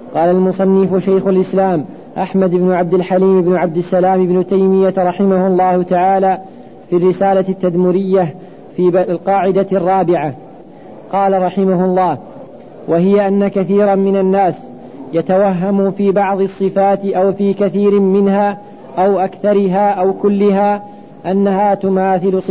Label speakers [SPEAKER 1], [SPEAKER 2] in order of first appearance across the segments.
[SPEAKER 1] قال المصنف شيخ الإسلام أحمد بن عبد الحليم بن عبد السلام بن تيمية رحمه الله تعالى في الرسالة التدمرية في القاعدة الرابعة، قال رحمه الله: وهي أن كثيرا من الناس يتوهم في بعض الصفات أو في كثير منها أو أكثرها أو كلها أنها تماثل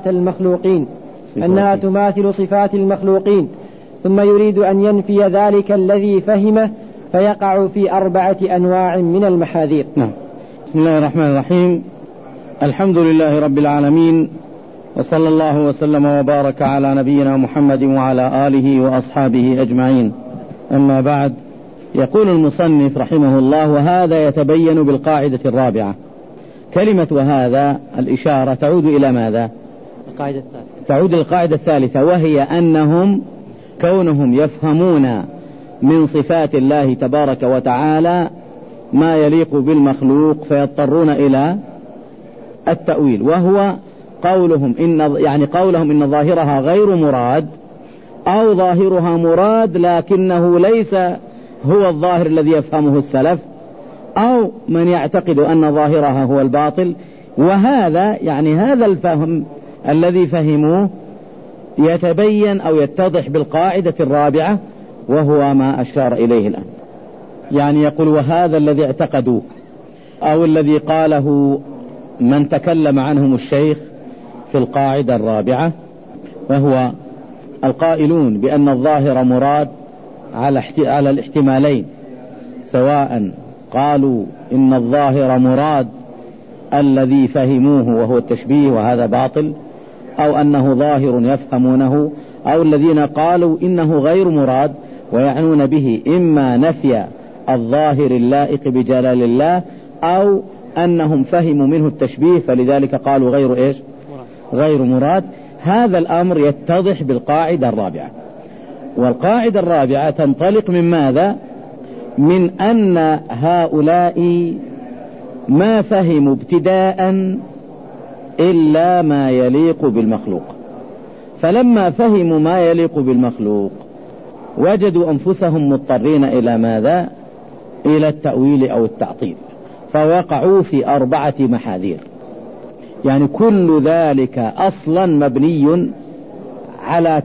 [SPEAKER 1] صفات المخلوقين، ثم يريد أن ينفي ذلك الذي فهمه فيقع في 4 أنواع من المحاذير.
[SPEAKER 2] نعم. بسم الله الرحمن الرحيم. الحمد لله رب العالمين، وصلى الله وسلم وبارك على نبينا محمد وعلى آله وأصحابه أجمعين. أما بعد، يقول المصنف رحمه الله: وهذا يتبين بالقاعدة الرابعة. كلمة وهذا الإشارة تعود إلى ماذا؟ تعود القاعدة الثالثة، وهي أنهم كونهم يفهمون من صفات الله تبارك وتعالى ما يليق بالمخلوق فيضطرون إلى التأويل، وهو قولهم إن ظاهرها غير مراد، أو ظاهرها مراد لكنه ليس هو الظاهر الذي يفهمه السلف، أو من يعتقد أن ظاهرها هو الباطل. وهذا هذا الفهم الذي فهموه يتبين أو يتضح بالقاعدة الرابعة، وهو ما أشار إليه الآن. يقول: وهذا الذي اعتقدوه أو الذي قاله من تكلم عنهم الشيخ في القاعدة الرابعة، وهو القائلون بأن الظاهر مراد على الاحتمالين، سواء قالوا إن الظاهر مراد الذي فهموه وهو التشبيه وهذا باطل، أو أنه ظاهر يفهمونه، أو الذين قالوا إنه غير مراد ويعنون به إما نفي الظاهر اللائق بجلال الله، أو أنهم فهموا منه التشبيه فلذلك قالوا غير مراد. هذا الأمر يتضح بالقاعدة الرابعة. والقاعدة الرابعة تنطلق من ماذا؟ من أن هؤلاء ما فهموا ابتداء إلا ما يليق بالمخلوق، فلما فهموا ما يليق بالمخلوق وجدوا أنفسهم مضطرين إلى ماذا؟ إلى التأويل أو التعطيل، فوقعوا في 4 محاذير. كل ذلك أصلا مبني على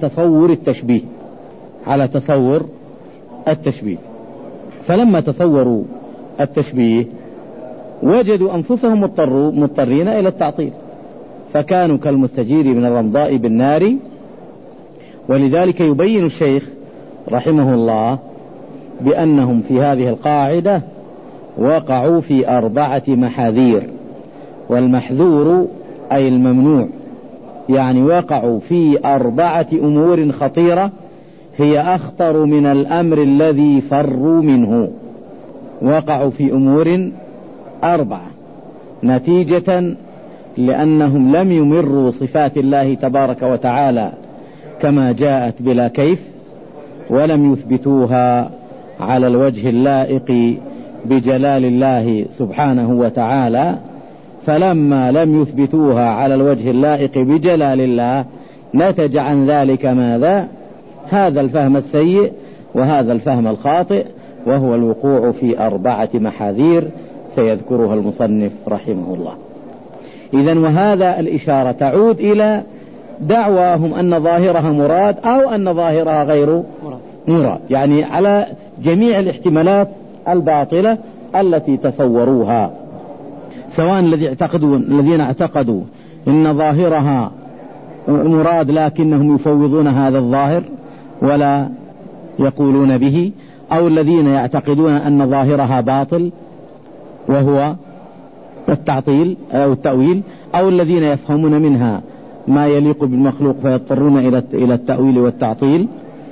[SPEAKER 2] تصور التشبيه، فلما تصوروا التشبيه وجدوا أنفسهم مضطرين إلى التعطيل، فكانوا كالمستجير من الرمضاء بالنار. ولذلك يبين الشيخ رحمه الله بأنهم في هذه القاعدة وقعوا في 4 محاذير، والمحذور أي الممنوع، وقعوا في 4 أمور خطيرة هي أخطر من الأمر الذي فروا منه. وقعوا في أمور 4 نتيجة لأنهم لم يمروا صفات الله تبارك وتعالى كما جاءت بلا كيف، ولم يثبتوها على الوجه اللائق بجلال الله سبحانه وتعالى. فلما لم يثبتوها على الوجه اللائق بجلال الله نتج عن ذلك ماذا؟ هذا الفهم السيء وهذا الفهم الخاطئ، وهو الوقوع في 4 محاذير سيذكرها المصنف رحمه الله. إذن وهذا الإشارة تعود إلى دعواهم أن ظاهرها مراد أو أن ظاهرها غير مراد، على جميع الاحتمالات الباطلة التي تصوروها، سواء الذين اعتقدوا إن ظاهرها مراد لكنهم يفوضون هذا الظاهر ولا يقولون به، أو الذين يعتقدون أن ظاهرها باطل وهو التعطيل أو التأويل، أو الذين يفهمون منها ما يليق بالمخلوق فيضطرون إلى التأويل والتعطيل.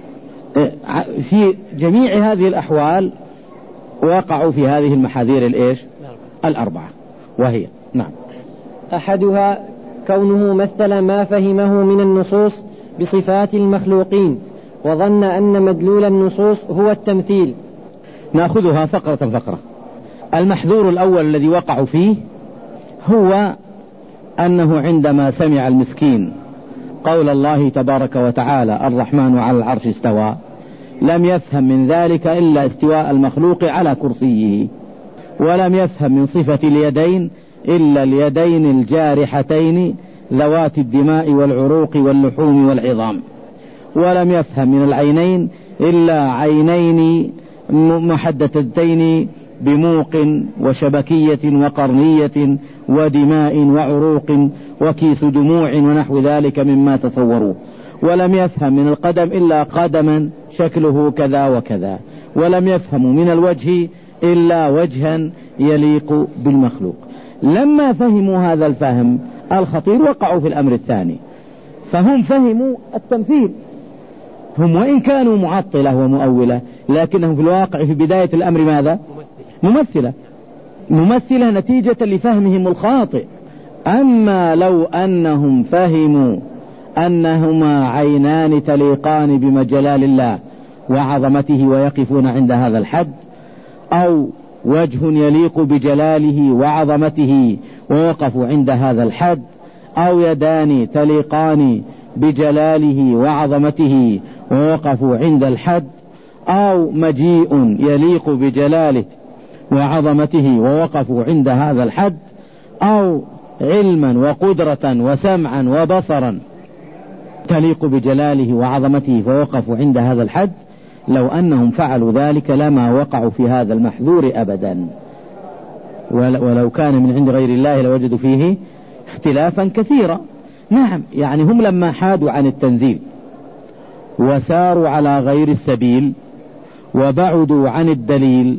[SPEAKER 2] في جميع هذه الأحوال وقعوا في هذه المحاذير 4، وهي
[SPEAKER 1] أحدها كونه مثل ما فهمه من النصوص بصفات المخلوقين وظن أن مدلول النصوص هو التمثيل.
[SPEAKER 2] نأخذها فقرة فقرة. المحذور الأول الذي وقعوا فيه هو أنه عندما سمع المسكين قول الله تبارك وتعالى الرحمن على العرش استوى، لم يفهم من ذلك إلا استواء المخلوق على كرسيه، ولم يفهم من صفة اليدين إلا اليدين الجارحتين ذوات الدماء والعروق واللحوم والعظام، ولم يفهم من العينين إلا عينين محددتين بموق وشبكية وقرنية ودماء وعروق وكيس دموع ونحو ذلك مما تصوروا. ولم يفهم من القدم إلا قدما شكله كذا وكذا، ولم يفهم من الوجه إلا وجها يليق بالمخلوق. لما فهموا هذا الفهم الخطير وقعوا في الأمر الثاني، فهم فهموا التمثيل. هم وإن كانوا معطلة ومؤولة لكنهم في الواقع في بداية الأمر ماذا؟ ممثلة نتيجة لفهمهم الخاطئ. أما لو أنهم فهموا أنهما عينان تليقان بجلال الله وعظمته ويقفون عند هذا الحد، أو وجه يليق بجلاله وعظمته ووقفوا عند هذا الحد، أو يدان تليقان بجلاله وعظمته ووقفوا عند الحد، أو مجيء يليق بجلاله وعظمته ووقفوا عند هذا الحد، أو علما وقدرة وسمعا وبصرا تليق بجلاله وعظمته فوقفوا عند هذا الحد، لو أنهم فعلوا ذلك لما وقعوا في هذا المحذور أبدا، ولو كان من عند غير الله لوجدوا فيه اختلافا كثيرا. نعم، يعني هم لما حادوا عن التنزيل وساروا على غير السبيل وبعدوا عن الدليل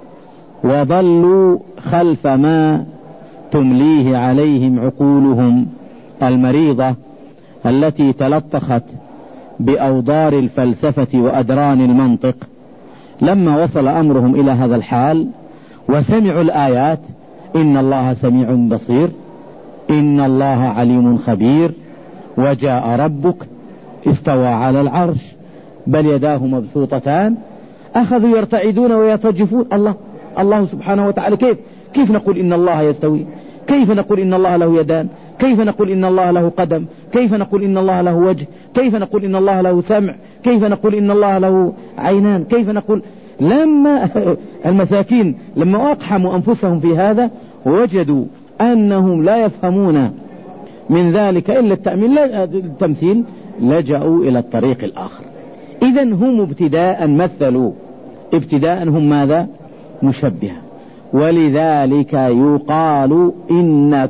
[SPEAKER 2] وضلوا خلف ما تمليه عليهم عقولهم المريضة التي تلطخت بأوضار الفلسفة وأدران المنطق، لما وصل أمرهم إلى هذا الحال وسمعوا الآيات: إن الله سميع بصير، إن الله عليم خبير، وجاء ربك، استوى على العرش، بل يداه مبسوطتان، أخذوا يرتعدون ويتجفون. الله سبحانه وتعالى كيف نقول إن الله يستوي؟ كيف نقول إن الله له يدان؟ كيف نقول إن الله له قدم؟ كيف نقول إن الله له وجه؟ كيف نقول إن الله له سمع؟ كيف نقول إن الله له عينان؟ كيف نقول؟ لما المساكين لما أقحموا أنفسهم في هذا وجدوا أنهم لا يفهمون من ذلك إلا التمثيل، لجأوا إلى الطريق الآخر. إذن هم ابتداء مثلوا، ابتداء هم ماذا؟ مشبهة. ولذلك يقال إن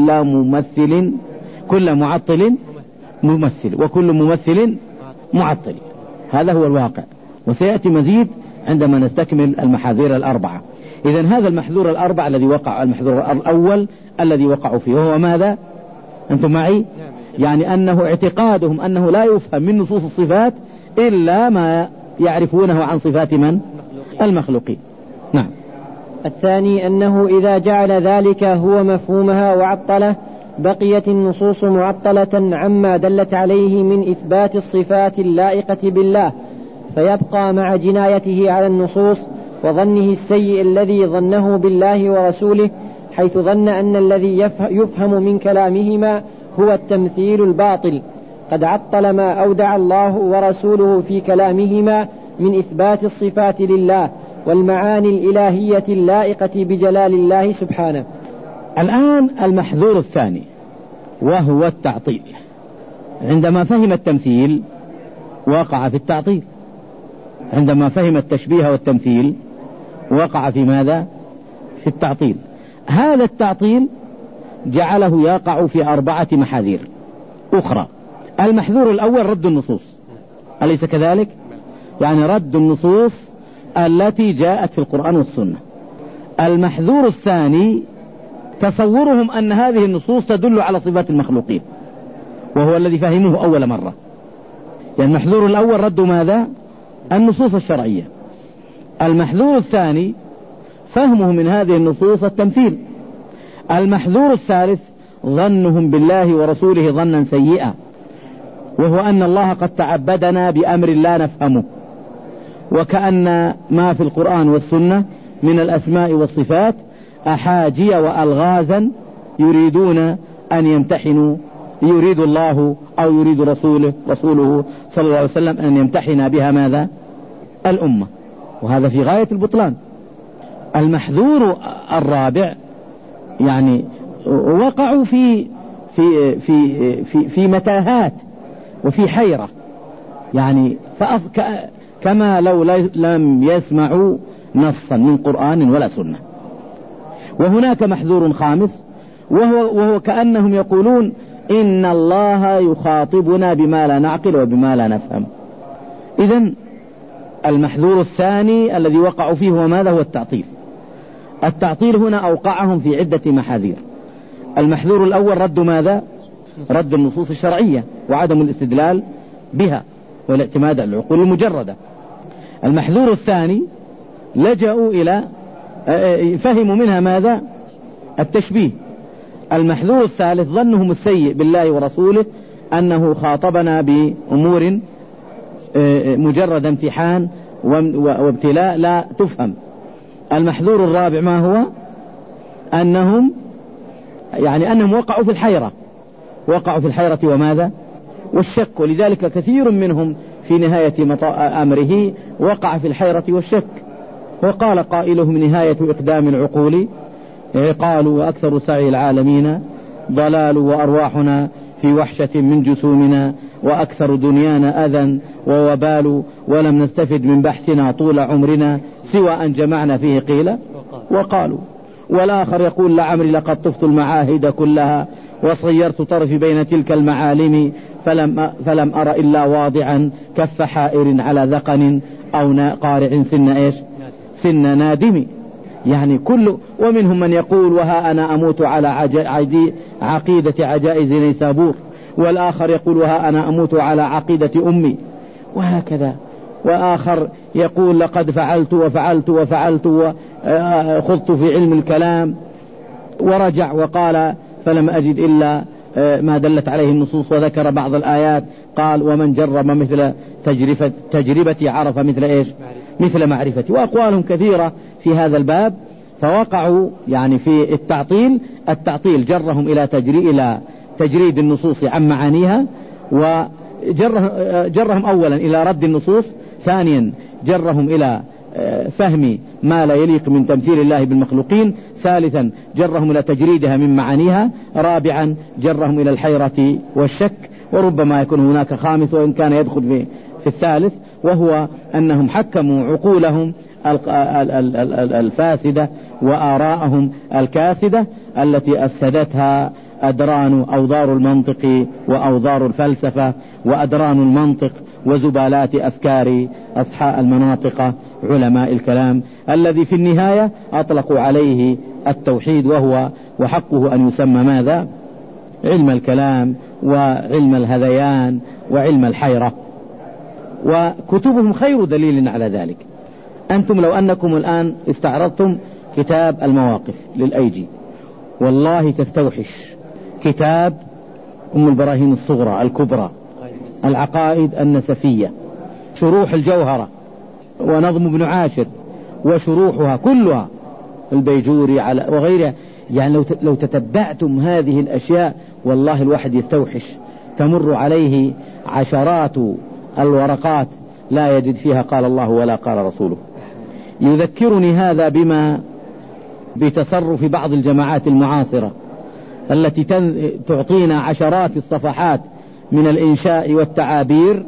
[SPEAKER 2] كل معطل ممثل، وكل ممثل معطل. هذا هو الواقع، وسيأتي مزيد عندما نستكمل المحاذير الأربعة. إذن هذا المحذور الأربعة الذي وقع، المحذور الأول الذي وقعوا فيه وهو ماذا؟ أنتم معي؟ يعني أنه اعتقادهم أنه لا يفهم من نصوص الصفات إلا ما يعرفونه عن صفات من؟ المخلوقين. نعم.
[SPEAKER 1] الثاني أنه إذا جعل ذلك هو مفهومها وعطله بقيت النصوص معطلة عما دلت عليه من إثبات الصفات اللائقة بالله، فيبقى مع جنايته على النصوص وظنه السيء الذي ظنه بالله ورسوله، حيث ظن أن الذي يفهم من كلامهما هو التمثيل الباطل، قد عطل ما أودع الله ورسوله في كلامهما من إثبات الصفات لله والمعاني الإلهية اللائقة بجلال الله سبحانه.
[SPEAKER 2] الآن المحذور الثاني وهو التعطيل. عندما فهم التمثيل وقع في التعطيل، عندما فهم التشبيه والتمثيل وقع في ماذا؟ في التعطيل. هذا التعطيل جعله يقع في 4 محاذير أخرى. المحذور الأول رد النصوص، أليس كذلك؟ يعني رد النصوص التي جاءت في القرآن والسنة. المحذور الثاني تصورهم أن هذه النصوص تدل على صفات المخلوقين، وهو الذي فهموه أول مرة. يعني المحذور الأول رد ماذا؟ النصوص الشرعية. المحذور الثاني فهمه من هذه النصوص التمثيل. المحذور الثالث ظنهم بالله ورسوله ظنا سيئا، وهو أن الله قد تعبدنا بأمر لا نفهمه، وكأن ما في القرآن والسنة من الأسماء والصفات أحاجي وألغازا يريدون أن يمتحنوا، يريد الله أو يريد رسوله صلى الله عليه وسلم أن يمتحن بها ماذا؟ الأمة، وهذا في غاية البطلان. المحذور الرابع يعني وقعوا في متاهات وفي حيرة، يعني كما لو لم يسمعوا نصا من قرآن ولا سنة. وهناك محذور خامس، وهو كأنهم يقولون إن الله يخاطبنا بما لا نعقل وبما لا نفهم. إذن المحذور الثاني الذي وقعوا فيه هو ماذا؟ هو التعطيل. التعطيل هنا أوقعهم في عدة محاذير. المحذور الأول رد ماذا؟ رد النصوص الشرعية وعدم الاستدلال بها والاعتماد على العقول المجردة. المحذور الثاني لجأوا إلى فهموا منها ماذا؟ التشبيه. المحذور الثالث ظنهم السيء بالله ورسوله أنه خاطبنا بأمور مجرد امتحان وابتلاء لا تفهم. المحذور الرابع ما هو؟ أنهم وقعوا في الحيرة، وقعوا في الحيرة وماذا؟ والشك. ولذلك كثير منهم في نهاية أمره وقع في الحيرة والشك. وقال قائلهم نهاية إقدام العقول عقال، وأكثر سعي العالمين ضلال، وأرواحنا في وحشة من جسومنا، وأكثر دنيانا أذى ووبال، ولم نستفد من بحثنا طول عمرنا سوى أن جمعنا فيه قيل وقالوا. والآخر يقول لعمري لقد طفت المعاهد كلها وصيرت طرفي بين تلك المعالم، فلم أرى إلا واضعا كف حائر على ذقن أو قارع سن نادم. يعني ومنهم من يقول وها أنا أموت على عقيدة عجائز نيسابور، والآخر يقول وها أنا أموت على عقيدة أمي، وهكذا. وآخر يقول لقد فعلت وفعلت وفعلت وخضت في علم الكلام، ورجع وقال فلم أجد إلا ما دلت عليه النصوص، وذكر بعض الآيات قال ومن جرب مثل تجربتي عرف مثل معرفتي. وأقوالهم كثيرة في هذا الباب. فوقعوا يعني في التعطيل جرهم إلى تجريد النصوص عن معانيها، وجرهم أولا إلى رد النصوص، ثانيا جرهم إلى فهم ما لا يليق من تمثيل الله بالمخلوقين، ثالثا جرهم إلى تجريدها من معانيها، رابعا جرهم إلى الحيرة والشك، وربما يكون هناك خامس وإن كان يدخل في الثالث، وهو أنهم حكموا عقولهم الفاسدة وآراءهم الكاسدة التي أفسدتها أدران أوضار المنطق وأوضار الفلسفة وأدران المنطق وزبالات أفكار أصحاء المناطق علماء الكلام، الذي في النهاية أطلقوا عليه التوحيد، وحقه أن يسمى ماذا؟ علم الكلام وعلم الهذيان وعلم الحيرة. وكتبهم خير دليل على ذلك. أنتم لو أنكم الآن استعرضتم كتاب المواقف للأيجي والله تستوحش كتاب أم البراهين الصغرى الكبرى، العقائد النسفية، شروح الجوهرة ونظم ابن عاشر وشروحها كلها، البيجوري وغيرها. يعني لو تتبعتم هذه الأشياء والله الواحد يستوحش، تمر عليه عشرات الورقات لا يجد فيها قال الله ولا قال رسوله. يذكرني هذا بتصرف بعض الجماعات المعاصرة التي تعطينا عشرات الصفحات من الإنشاء والتعابير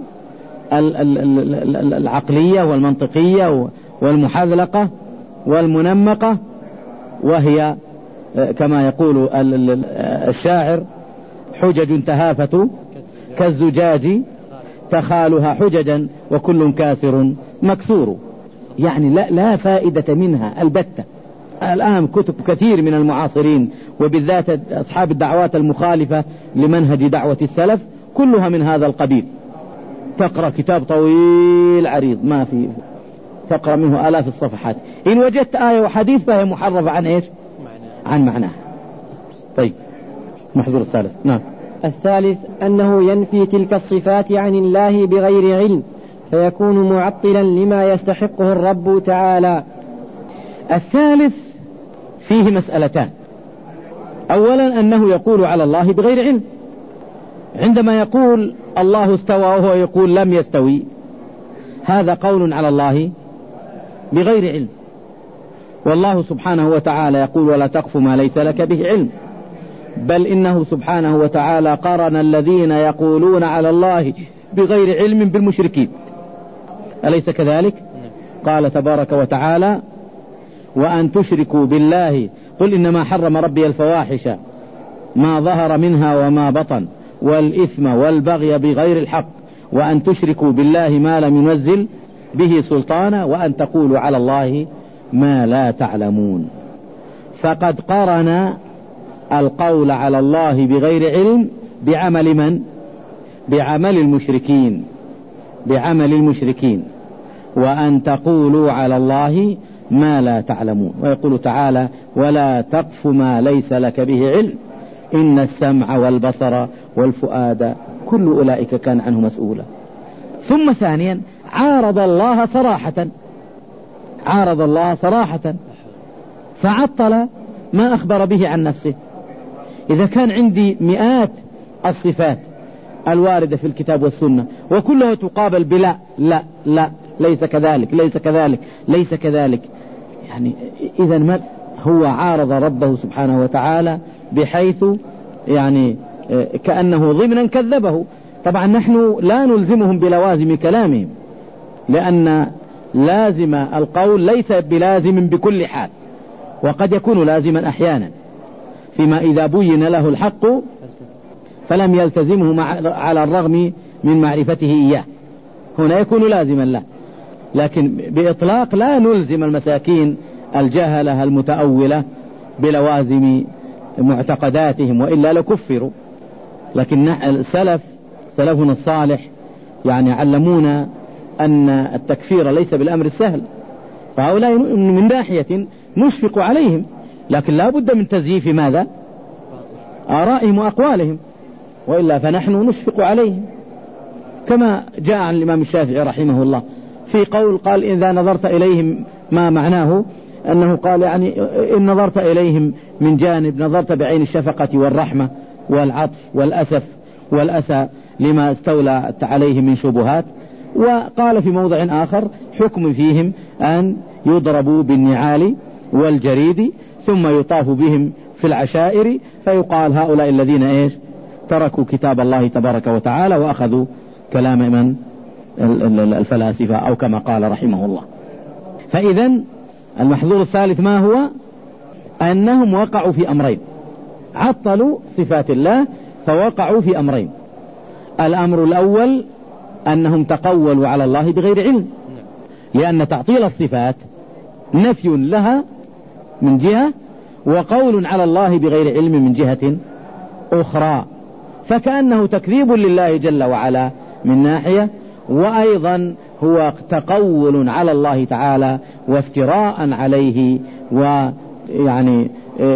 [SPEAKER 2] العقلية والمنطقية والمحذلقة والمنمقة، وهي كما يقول الشاعر حجج تهافت كالزجاج تخالها حججا وكل كاسر مكسور. يعني لا فائدة منها البتة. الآن كتب كثير من المعاصرين وبالذات أصحاب الدعوات المخالفة لمنهج دعوة السلف كلها من هذا القبيل. تقرأ كتاب طويل عريض ما في تقرأ منه آلاف الصفحات، إن وجدت آية وحديث فهي محرفة عن عن معناها. طيب محذور الثالث. نعم.
[SPEAKER 1] الثالث أنه ينفي تلك الصفات عن الله بغير علم، فيكون معطلا لما يستحقه الرب تعالى.
[SPEAKER 2] الثالث فيه مسألتان. أولا أنه يقول على الله بغير علم، عندما يقول الله استوى وهو يقول لم يستوي، هذا قول على الله بغير علم. والله سبحانه وتعالى يقول ولا تقف ما ليس لك به علم، بل إنه سبحانه وتعالى قارن الذين يقولون على الله بغير علم بالمشركين، أليس كذلك؟ قال تبارك وتعالى وأن تشركوا بالله قل إنما حرم ربي الفواحش ما ظهر منها وما بطن والإثم والبغي بغير الحق وأن تشركوا بالله ما لم ينزل به سلطانا وأن تقولوا على الله ما لا تعلمون. فقد قرن القول على الله بغير علم بعمل من؟ بعمل المشركين وأن تقولوا على الله ما لا تعلمون. ويقول تعالى ولا تقف ما ليس لك به علم إن السمع والبصر والفؤاد كل أولئك كان عنه مسؤولا. ثم ثانيا عارض الله صراحة فعطل ما أخبر به عن نفسه. إذا كان عندي مئات الصفات الواردة في الكتاب والسنة وكلها تقابل بلا لا لا ليس كذلك يعني إذا ما هو عارض ربه سبحانه وتعالى بحيث يعني كأنه ضمنا كذبه. طبعا نحن لا نلزمهم بلوازم كلامهم، لأن لازم القول ليس بلازم بكل حال، وقد يكون لازما أحيانا، فيما إذا بين له الحق فلم يلتزمه على الرغم من معرفته إياه، هنا يكون لازما له. لكن بإطلاق لا نلزم المساكين الجهلة المتأولة بلوازم معتقداتهم، وإلا لكفروا. لكن سلفنا الصالح يعني علمونا أن التكفير ليس بالأمر السهل، فهؤلاء من ناحية نشفق عليهم، لكن لا بد من تزييف ماذا؟ آرائهم وأقوالهم، وإلا فنحن نشفق عليهم. كما جاء عن الإمام الشافعي رحمه الله في قول قال إذا نظرت إليهم، ما معناه أنه قال يعني إن نظرت إليهم من جانب نظرت بعين الشفقة والرحمة والعطف والأسى لما استولت عليهم من شبهات. وقال في موضع آخر حكم فيهم أن يضربوا بالنعال والجريد ثم يطاف بهم في العشائر، فيقال هؤلاء الذين تركوا كتاب الله تبارك وتعالى وأخذوا كلام من الفلاسفة، أو كما قال رحمه الله. فإذا المحظور الثالث ما هو؟ أنهم وقعوا في أمرين، عطلوا صفات الله فوقعوا في أمرين. الأمر الأول أنهم تقولوا على الله بغير علم، لأن تعطيل الصفات نفي لها من جهة، وقول على الله بغير علم من جهة أخرى، فكأنه تكذيب لله جل وعلا من ناحية، وأيضا هو تقول على الله تعالى وافتراء عليه، ويعني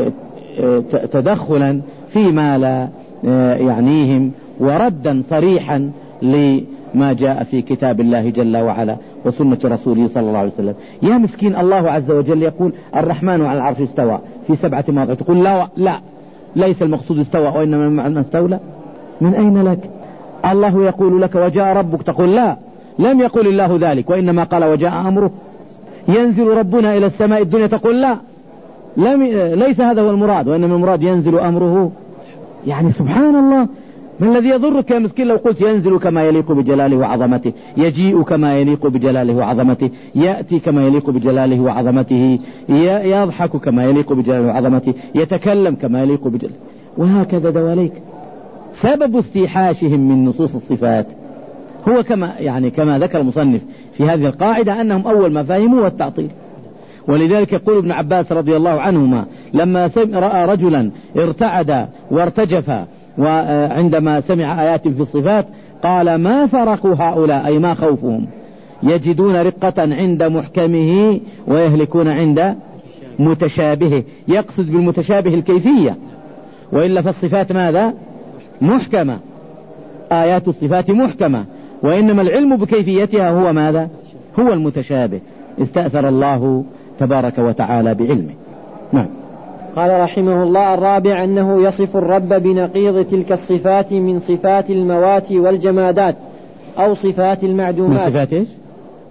[SPEAKER 2] تدخلا فيما لا يعنيهم، وردا صريحا لما جاء في كتاب الله جل وعلا وسنة رسوله صلى الله عليه وسلم. يا مسكين، الله عز وجل يقول الرحمن على العرش استوى في 7 مواضع، تقول لا ليس المقصود استوى وإنما المعنى استولى. من أين لك؟ الله يقول لك وجاء ربك، تقول لا، لم يقل الله ذلك وإنما قال وجاء أمره. ينزل ربنا إلى السماء الدنيا، تقول لا، ليس هذا هو المراد وإنما المراد ينزل أمره. يعني سبحان الله، ما الذي يضرك يا مسكين لو قلت ينزل كما يليق بجلاله وعظمته، يجيء كما يليق بجلاله وعظمته، يأتي كما يليق بجلاله وعظمته، يضحك كما يليق بجلاله وعظمته، يتكلم كما يليق بجلاله، وهكذا دواليك. سبب استيحاشهم من نصوص الصفات هو كما ذكر المصنف في هذه القاعدة أنهم أول ما فهموا التعطيل. ولذلك يقول ابن عباس رضي الله عنهما لما رأى رجلا ارتعد وارتجف وعندما سمع آيات في الصفات قال ما فرق هؤلاء، أي ما خوفهم، يجدون رقة عند محكمه ويهلكون عند متشابهه. يقصد بالمتشابه الكيفية، وإلا فالصفات ماذا؟ محكمة، آيات الصفات محكمة، وإنما العلم بكيفيتها هو ماذا؟ هو المتشابه، استأثر الله تبارك وتعالى بعلمه. نعم.
[SPEAKER 1] قال رحمه الله: الرابع أنه يصف الرب بنقيض تلك الصفات من صفات الموات والجمادات أو صفات المعدومات.
[SPEAKER 2] من صفات إيش؟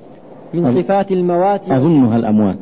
[SPEAKER 1] من صفات الموات
[SPEAKER 2] أظنها الأموات،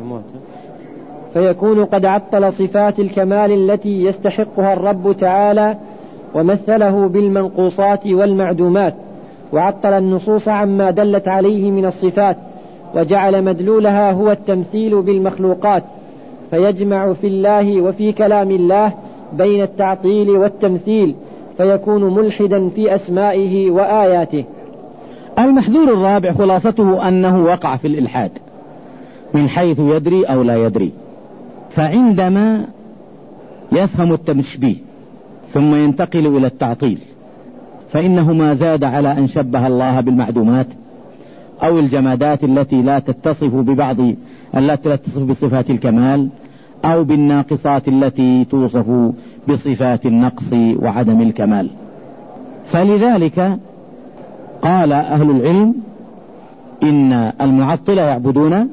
[SPEAKER 1] فيكون قد عطل صفات الكمال التي يستحقها الرب تعالى ومثله بالمنقوصات والمعدومات، وعطل النصوص عما دلت عليه من الصفات، وجعل مدلولها هو التمثيل بالمخلوقات، فيجمع في الله وفي كلام الله بين التعطيل والتمثيل، فيكون ملحدا في أسمائه وآياته.
[SPEAKER 2] المحذور الرابع خلاصته أنه وقع في الإلحاد من حيث يدري أو لا يدري. فعندما يفهم التشبيه ثم ينتقل إلى التعطيل فإنه ما زاد على أن شبه الله بالمعدومات أو الجمادات التي لا تتصف بصفات الكمال أو بالناقصات التي توصف بصفات النقص وعدم الكمال. فلذلك قال أهل العلم إن المعطلة يعبدون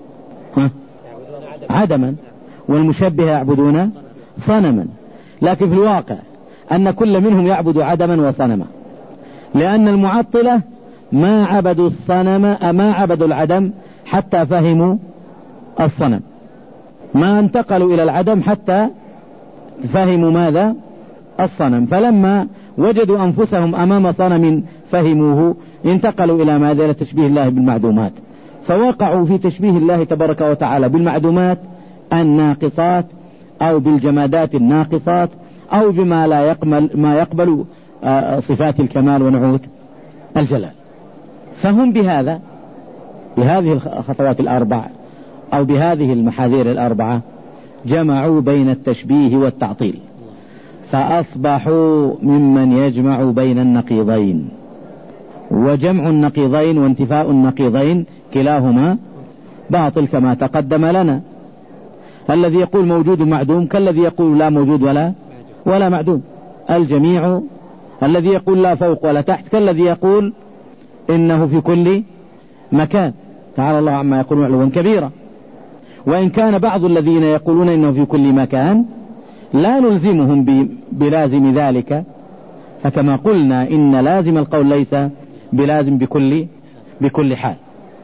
[SPEAKER 2] عدما والمشبه يعبدون صنما، لكن في الواقع أن كل منهم يعبد عدما وصنما، لأن المعطلة ما عبدوا الصنم ما عبدوا العدم حتى فهموا الصنم، ما انتقلوا إلى العدم حتى فهموا ماذا؟ الصنم. فلما وجدوا أنفسهم أمام صنم فهموه انتقلوا إلى ماذا؟ إلى تشبيه الله بالمعدومات، فوقعوا في تشبيه الله تبارك وتعالى بالمعدومات الناقصات أو بالجمادات الناقصات أو بما ما يقبل صفات الكمال ونعوت الجلال. فهم بهذه الخطوات الأربع أو بهذه المحاذير الأربعة جمعوا بين التشبيه والتعطيل، فأصبحوا ممن يجمع بين النقيضين. وجمع النقيضين وانتفاء النقيضين كلاهما باطل كما تقدم لنا. الذي يقول موجود معدوم كالذي يقول لا موجود ولا معدوم. الجميع الذي يقول لا فوق ولا تحت كالذي يقول إنه في كل مكان. تعالى الله عما يقولون علوا كبيرا. وإن كان بعض الذين يقولون إنه في كل مكان لا نلزمهم بلازم ذلك، فكما قلنا إن لازم القول ليس بلازم بكل حال.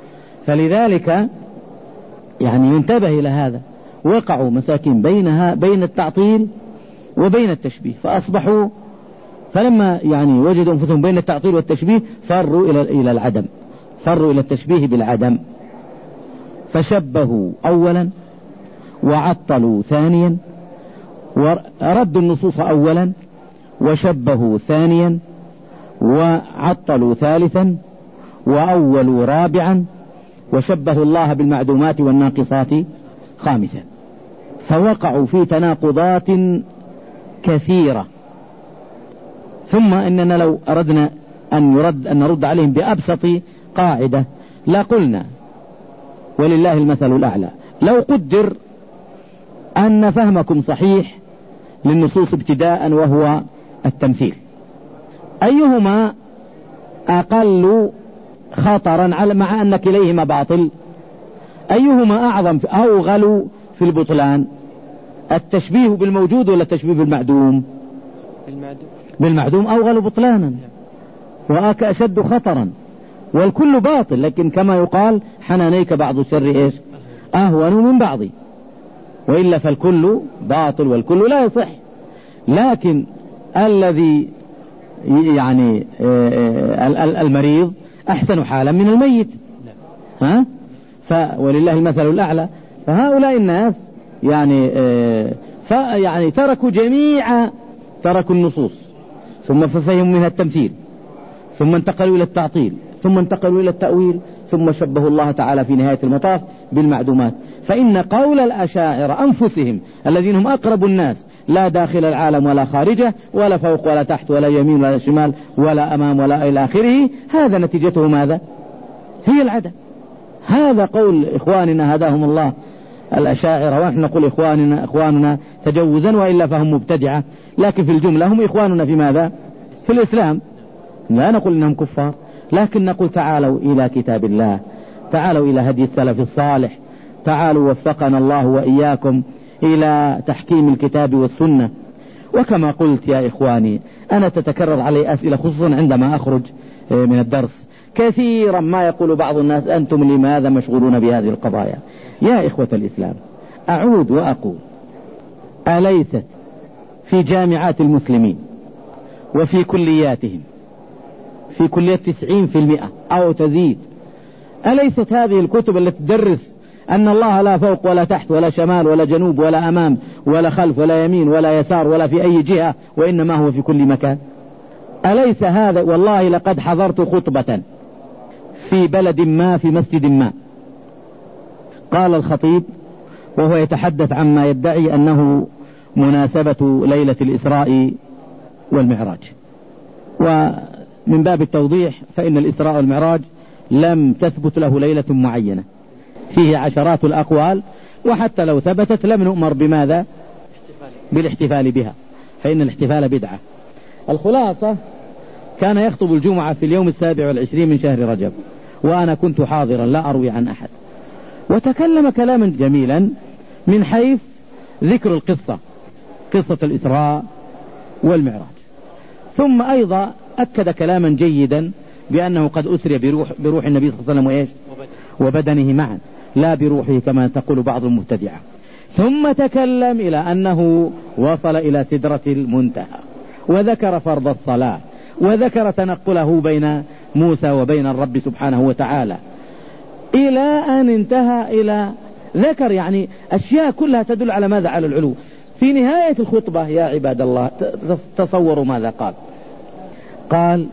[SPEAKER 2] فلذلك يعني ينتبه إلى هذا. وقعوا مساكين بين التعطيل وبين التشبيه، فأصبحوا فلما يعني وجدوا أنفسهم بين التعطيل والتشبيه فروا إلى العدم، فروا إلى التشبيه بالعدم، فشبهوا أولا وعطلوا ثانيا، وردوا النصوص أولا وشبهوا ثانيا وعطلوا ثالثا وأولوا رابعا وشبهوا الله بالمعدومات والناقصات خامسا. فوقعوا في تناقضات كثيرة. ثم إننا لو أردنا أن نرد عليهم بأبسط قاعدة لا قلنا ولله المثل الأعلى، لو قدر أن فهمكم صحيح للنصوص ابتداء وهو التمثيل، أيهما أقل خطرا مع أن كليهما باطل؟ أيهما أعظم أوغل في البطلان؟ التشبيه بالموجود ولا التشبيه بالمعدوم؟ بالمعدوم أوغل بطلانا وأشد خطرا، والكل باطل، لكن كما يقال حنانيك بعض الشر أهون من بعض، وإلا فالكل باطل والكل لا يصح. لكن الذي يعني المريض أحسن حالا من الميت، ولله المثل الأعلى. فهؤلاء الناس يعني تركوا النصوص ثم ففهموا منها التمثيل ثم انتقلوا إلى التعطيل ثم انتقلوا إلى التأويل ثم شبهوا الله تعالى في نهاية المطاف بالمعدومات. فإن قول الأشاعرة أنفسهم الذين هم أقرب الناس لا داخل العالم ولا خارجه ولا فوق ولا تحت ولا يمين ولا شمال ولا أمام ولا إلى آخره، هذا نتيجته ماذا؟ هي العدم. هذا قول إخواننا هداهم الله الأشاعرة، ونحن نقول إخواننا تجوزا وإلا فهم مبتدعة، لكن في الجملة هم إخواننا في ماذا؟ في الإسلام. لا نقول إنهم كفار، لكن نقول تعالوا إلى كتاب الله، تعالوا إلى هدي السلف الصالح، تعالوا وفقنا الله وإياكم إلى تحكيم الكتاب والسنة. وكما قلت يا إخواني أنا تتكرر علي أسئلة خصوصا عندما أخرج من الدرس، كثيرا ما يقول بعض الناس أنتم لماذا مشغولون بهذه القضايا؟ يا إخوة الإسلام، أعود وأقول: أليست في جامعات المسلمين وفي كلياتهم، في كلية 90% أو تزيد، أليست هذه الكتب التي تدرس أن الله لا فوق ولا تحت ولا شمال ولا جنوب ولا أمام ولا خلف ولا يمين ولا يسار ولا في أي جهة، وإنما هو في كل مكان؟ أليس هذا؟ والله لقد حضرت خطبة في بلد ما في مسجد ما، قال الخطيب وهو يتحدث عما يدعي أنه مناسبة ليلة الإسراء والمعراج، ومن باب التوضيح فإن الإسراء والمعراج لم تثبت له ليلة معينة، فيه عشرات الأقوال، وحتى لو ثبتت لم نؤمر بماذا؟ بالاحتفال بها، فإن الاحتفال بدعة. الخلاصة: كان يخطب الجمعة في اليوم 27 من شهر رجب، وأنا كنت حاضرا لا أروي عن أحد، وتكلم كلاما جميلا من حيث ذكر القصة، قصة الإسراء والمعراج، ثم أيضا أكد كلاما جيدا بأنه قد أسري بروح النبي صلى الله عليه وسلم وإيش؟ وبدنه معا، لا بروحه كما تقول بعض المبتدعة. ثم تكلم إلى أنه وصل إلى سدرة المنتهى، وذكر فرض الصلاة، وذكر تنقله بين موسى وبين الرب سبحانه وتعالى، إلى أن انتهى إلى ذكر يعني أشياء كلها تدل على ماذا؟ على العلو. في نهاية الخطبة يا عباد الله تصوروا ماذا قال. قال: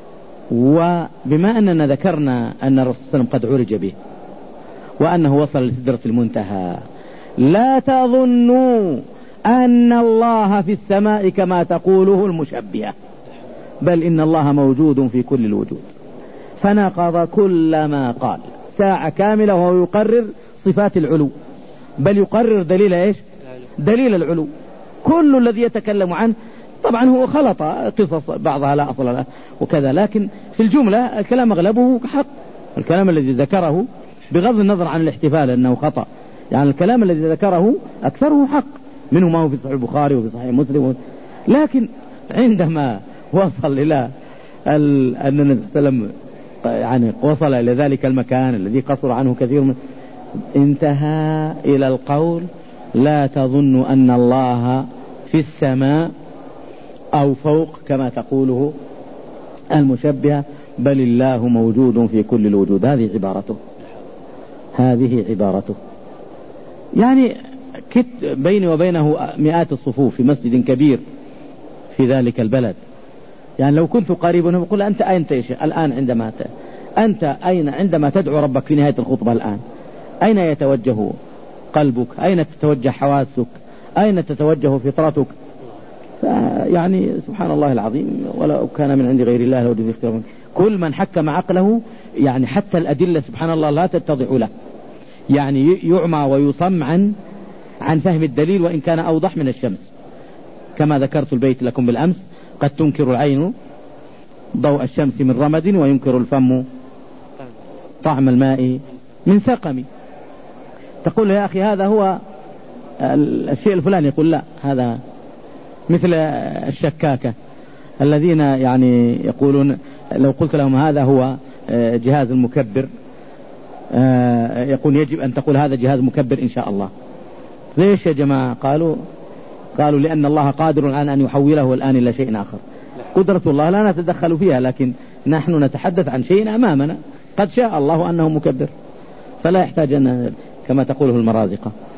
[SPEAKER 2] وبما أننا ذكرنا أن الرسول صلى الله عليه وسلم قد عرج به وأنه وصل لسدرة المنتهى، لا تظنوا أن الله في السماء كما تقوله المشبهة، بل إن الله موجود في كل الوجود. فنقض كل ما قال ساعة كاملة وهو يقرر صفات العلو، بل يقرر دليل إيش؟ دليل العلو. كل الذي يتكلم عنه طبعا هو خلط قصص بعضها لا أصل له وكذا، لكن في الجملة الكلام أغلبه حق. الكلام الذي ذكره بغض النظر عن الاحتفال أنه خطأ، يعني الكلام الذي ذكره أكثره حق، منه ما هو في صحيح البخاري وفي صحيح مسلم، لكن عندما وصل إلى أن النبي صلى الله عليه وسلم يعني وصل إلى ذلك المكان الذي قصر عنه كثير من، انتهى إلى القول: لا تظن أن الله في السماء أو فوق كما تقوله المشبهة، بل الله موجود في كل الوجود. هذه عبارته، هذه عبارته. يعني بيني وبينه مئات الصفوف في مسجد كبير في ذلك البلد، يعني لو كنت قريبا أقول: أنت أين الآن عندما تدعو ربك في نهاية الخطبة الآن، أين يتوجه قلبك؟ أين تتوجه حواسك؟ أين تتوجه فطرتك؟ يعني سبحان الله العظيم، ولو كان من عند غير الله لو في اختيار. كل من حكم عقله يعني حتى الأدلة سبحان الله لا تتضح له، يعني يعمى ويصم عن فهم الدليل وإن كان أوضح من الشمس، كما ذكرت البيت لكم بالأمس: قد تنكر العين ضوء الشمس من رمد، وينكر الفم طعم الماء من سقم. تقول يا أخي هذا هو الشيء الفلاني، يقول لا، هذا مثل الشكاكة الذين يعني يقولون لو قلت لهم هذا هو جهاز المكبر، يقول يجب أن تقول هذا جهاز مكبر إن شاء الله. ليش يا جماعة؟ قالوا لأن الله قادر على أن يحوله الآن إلى شيء آخر. قدرة الله لا نتدخل فيها، لكن نحن نتحدث عن شيء أمامنا قد شاء الله أنه مكبر، فلا يحتاج أن كما تقوله المرازقة.